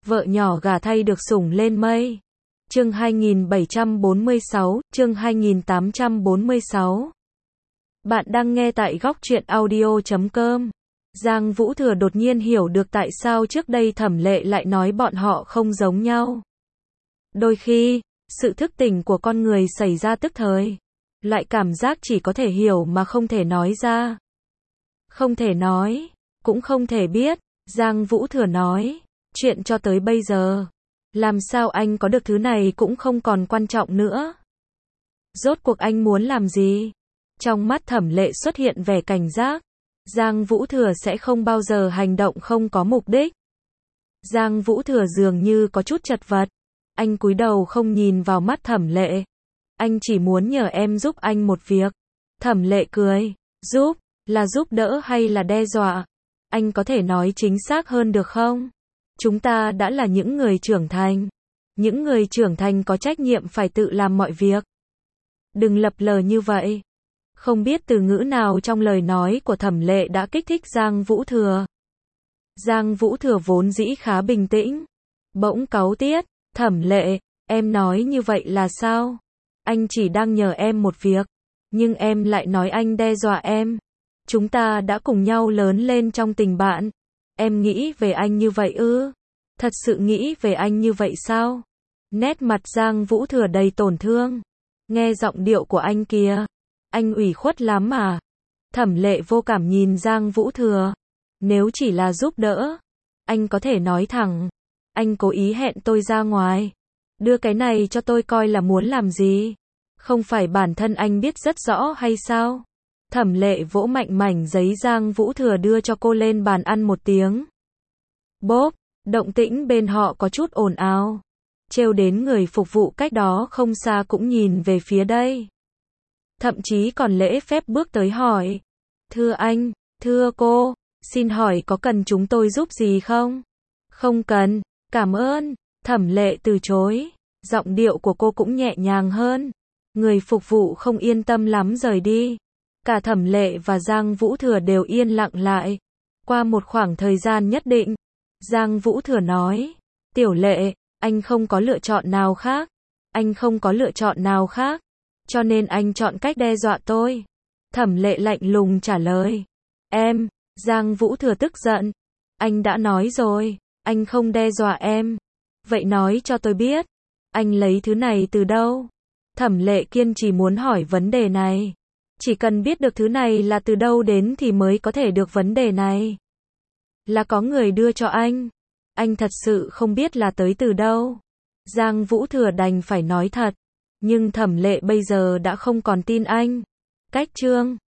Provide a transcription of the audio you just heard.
Vợ nhỏ gả thay được sủng lên mây. Chương 2746, chương 2846. Bạn đang nghe tại góc truyện audio.com. Giang Vũ Thừa đột nhiên hiểu được tại sao trước đây Thẩm Lệ lại nói bọn họ không giống nhau. Đôi khi, sự thức tỉnh của con người xảy ra tức thời. Loại cảm giác chỉ có thể hiểu mà không thể nói ra. Không thể nói, cũng không thể biết. Giang Vũ Thừa nói, chuyện cho tới bây giờ, làm sao anh có được thứ này cũng không còn quan trọng nữa. Rốt cuộc anh muốn làm gì? Trong mắt Thẩm Lệ xuất hiện vẻ cảnh giác. Giang Vũ Thừa sẽ không bao giờ hành động không có mục đích. Giang Vũ Thừa dường như có chút chật vật. Anh cúi đầu không nhìn vào mắt Thẩm Lệ. Anh chỉ muốn nhờ em giúp anh một việc. Thẩm Lệ cười. Giúp? Là giúp đỡ hay là đe dọa? Anh có thể nói chính xác hơn được không? Chúng ta đã là những người trưởng thành. Những người trưởng thành có trách nhiệm phải tự làm mọi việc. Đừng lập lờ như vậy. Không biết từ ngữ nào trong lời nói của Thẩm Lệ đã kích thích Giang Vũ Thừa. Giang Vũ Thừa vốn dĩ khá bình tĩnh. Bỗng cáu tiết. Thẩm Lệ, em nói như vậy là sao? Anh chỉ đang nhờ em một việc. Nhưng em lại nói anh đe dọa em. Chúng ta đã cùng nhau lớn lên trong tình bạn. Em nghĩ về anh như vậy ư? Thật sự nghĩ về anh như vậy sao? Nét mặt Giang Vũ Thừa đầy tổn thương. Nghe giọng điệu của anh kìa. Anh ủy khuất lắm mà. Thẩm Lệ vô cảm nhìn Giang Vũ Thừa. Nếu chỉ là giúp đỡ, anh có thể nói thẳng. Anh cố ý hẹn tôi ra ngoài. Đưa cái này cho tôi coi là muốn làm gì? Không phải bản thân anh biết rất rõ hay sao? Thẩm Lệ vỗ mạnh mảnh giấy Giang Vũ Thừa đưa cho cô lên bàn ăn một tiếng. Bốp, động tĩnh bên họ có chút ồn ào. Trêu đến người phục vụ cách đó không xa cũng nhìn về phía đây. Thậm chí còn lễ phép bước tới hỏi. Thưa anh, thưa cô, xin hỏi có cần chúng tôi giúp gì không? Không cần, cảm ơn. Thẩm Lệ từ chối. Giọng điệu của cô cũng nhẹ nhàng hơn. Người phục vụ không yên tâm lắm rời đi. Cả Thẩm Lệ và Giang Vũ Thừa đều yên lặng lại. Qua một khoảng thời gian nhất định, Giang Vũ Thừa nói, Tiểu Lệ, anh không có lựa chọn nào khác. Anh không có lựa chọn nào khác. Cho nên anh chọn cách đe dọa tôi. Thẩm Lệ lạnh lùng trả lời. Em, Giang Vũ Thừa tức giận. Anh đã nói rồi, anh không đe dọa em. Vậy nói cho tôi biết, anh lấy thứ này từ đâu? Thẩm Lệ kiên trì muốn hỏi vấn đề này. Chỉ cần biết được thứ này là từ đâu đến thì mới có thể được vấn đề này. Là có người đưa cho anh. Anh thật sự không biết là tới từ đâu. Giang Vũ Thừa đành phải nói thật. Nhưng Thẩm Lệ bây giờ đã không còn tin anh. Cách chương